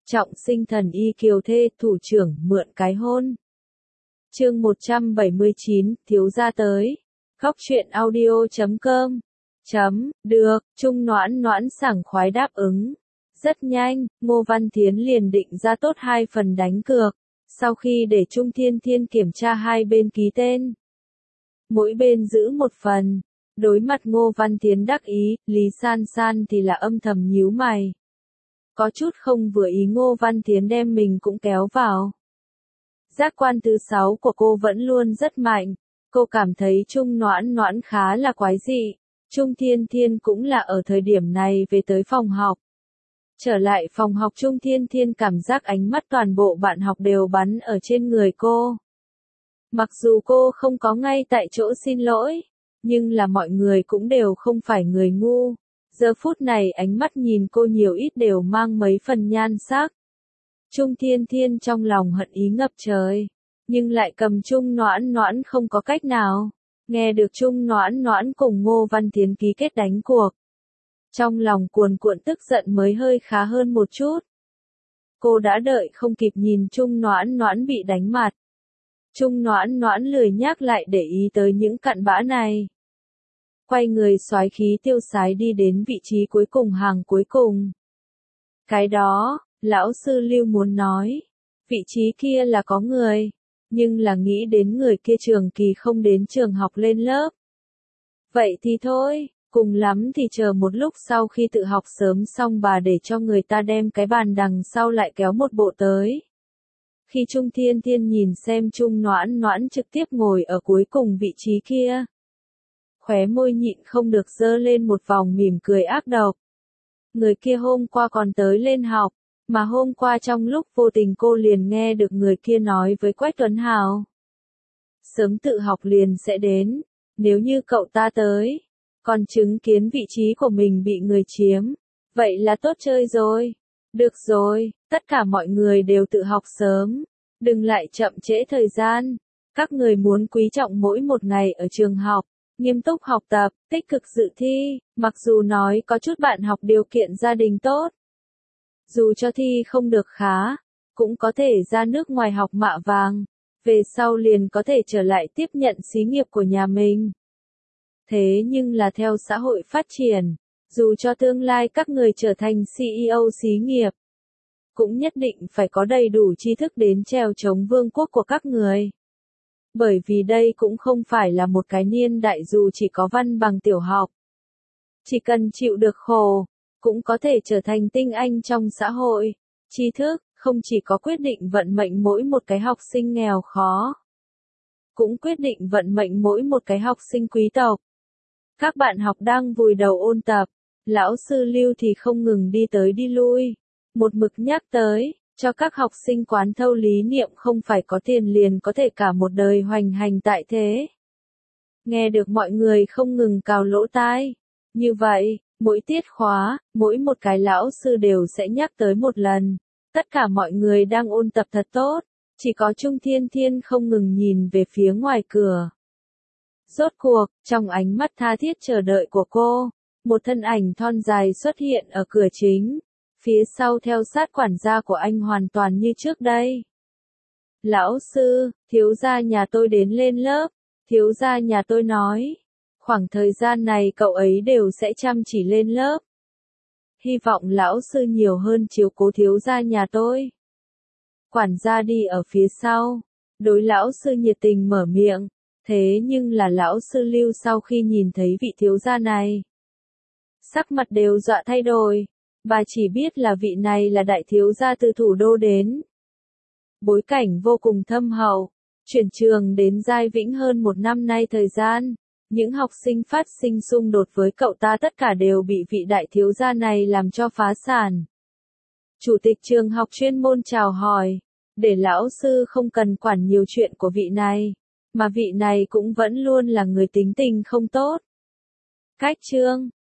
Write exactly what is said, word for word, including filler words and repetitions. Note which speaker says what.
Speaker 1: Trọng sinh thần y kiều thê, thủ trưởng mượn cái hôn. Chương một trăm bảy mươi chín, thiếu gia tới. Góc truyện audio chấm com. Chấm, được, Trung Noãn Noãn sảng khoái đáp ứng. Rất nhanh, Ngô Văn Thiến liền định ra tốt hai phần đánh cược. Sau khi để Trung Thiên Thiên kiểm tra hai bên ký tên, mỗi bên giữ một phần. Đối mặt Ngô Văn Thiến đắc ý, Lý San San thì là âm thầm nhíu mày. Có chút không vừa ý Ngô Văn Thiến đem mình cũng kéo vào. Giác quan thứ sáu của cô vẫn luôn rất mạnh. Cô cảm thấy Trung Noãn Noãn khá là quái dị. Trung Thiên Thiên cũng là ở thời điểm này về tới phòng học. Trở lại phòng học, Trung Thiên Thiên cảm giác ánh mắt toàn bộ bạn học đều bắn ở trên người cô. Mặc dù cô không có ngay tại chỗ xin lỗi, nhưng là mọi người cũng đều không phải người ngu. Giờ phút này ánh mắt nhìn cô nhiều ít đều mang mấy phần nhan sắc. Trung Thiên Thiên trong lòng hận ý ngập trời, nhưng lại cầm Trung Noãn Noãn không có cách nào. Nghe được Trung Noãn Noãn cùng Ngô Văn Thiến ký kết đánh cuộc, trong lòng cuồn cuộn tức giận mới hơi khá hơn một chút. Cô đã đợi không kịp nhìn Trung Noãn Noãn bị đánh mặt. Trung Noãn Noãn lười nhác lại để ý tới những cặn bã này. Quay người soái khí tiêu sái đi đến vị trí cuối cùng, hàng cuối cùng. Cái đó, lão sư Lưu muốn nói, vị trí kia là có người, nhưng là nghĩ đến người kia trường kỳ không đến trường học lên lớp. Vậy thì thôi, cùng lắm thì chờ một lúc sau khi tự học sớm xong bà để cho người ta đem cái bàn đằng sau lại kéo một bộ tới. Khi Trung Thiên Thiên nhìn xem Trung Noãn Noãn trực tiếp ngồi ở cuối cùng vị trí kia, khóe môi nhịn không được giơ lên một vòng mỉm cười ác độc. Người kia hôm qua còn tới lên học, mà hôm qua trong lúc vô tình cô liền nghe được người kia nói với Quách Tuấn Hào. Sớm tự học liền sẽ đến, nếu như cậu ta tới, còn chứng kiến vị trí của mình bị người chiếm, vậy là tốt chơi rồi. Được rồi, tất cả mọi người đều tự học sớm, đừng lại chậm trễ thời gian. Các người muốn quý trọng mỗi một ngày ở trường học, nghiêm túc học tập, tích cực dự thi, mặc dù nói có chút bạn học điều kiện gia đình tốt. Dù cho thi không được khá, cũng có thể ra nước ngoài học mạ vàng, về sau liền có thể trở lại tiếp nhận xí nghiệp của nhà mình. Thế nhưng là theo xã hội phát triển, dù cho tương lai các người trở thành xê e ô xí nghiệp, cũng nhất định phải có đầy đủ tri thức đến trèo chống vương quốc của các người. Bởi vì đây cũng không phải là một cái niên đại dù chỉ có văn bằng tiểu học. Chỉ cần chịu được khổ, cũng có thể trở thành tinh anh trong xã hội. Tri thức, không chỉ có quyết định vận mệnh mỗi một cái học sinh nghèo khó, cũng quyết định vận mệnh mỗi một cái học sinh quý tộc. Các bạn học đang vùi đầu ôn tập, lão sư Lưu thì không ngừng đi tới đi lui, một mực nhắc tới, cho các học sinh quán thâu lý niệm không phải có tiền liền có thể cả một đời hoành hành tại thế. Nghe được mọi người không ngừng cào lỗ tai. Như vậy, mỗi tiết khóa, mỗi một cái lão sư đều sẽ nhắc tới một lần. Tất cả mọi người đang ôn tập thật tốt, chỉ có Trung Thiên Thiên không ngừng nhìn về phía ngoài cửa. Rốt cuộc, trong ánh mắt tha thiết chờ đợi của cô, một thân ảnh thon dài xuất hiện ở cửa chính. Phía sau theo sát quản gia của anh hoàn toàn như trước đây. Lão sư, thiếu gia nhà tôi đến lên lớp, thiếu gia nhà tôi nói, khoảng thời gian này cậu ấy đều sẽ chăm chỉ lên lớp. Hy vọng lão sư nhiều hơn chiếu cố thiếu gia nhà tôi. Quản gia đi ở phía sau, đối lão sư nhiệt tình mở miệng, thế nhưng là lão sư Lưu sau khi nhìn thấy vị thiếu gia này, sắc mặt đều dọa thay đổi. Bà chỉ biết là vị này là đại thiếu gia từ thủ đô đến. Bối cảnh vô cùng thâm hậu, chuyển trường đến Giai Vĩnh hơn một năm nay thời gian, những học sinh phát sinh xung đột với cậu ta tất cả đều bị vị đại thiếu gia này làm cho phá sản. Chủ tịch trường học chuyên môn chào hỏi, để lão sư không cần quản nhiều chuyện của vị này, mà vị này cũng vẫn luôn là người tính tình không tốt. Cách chương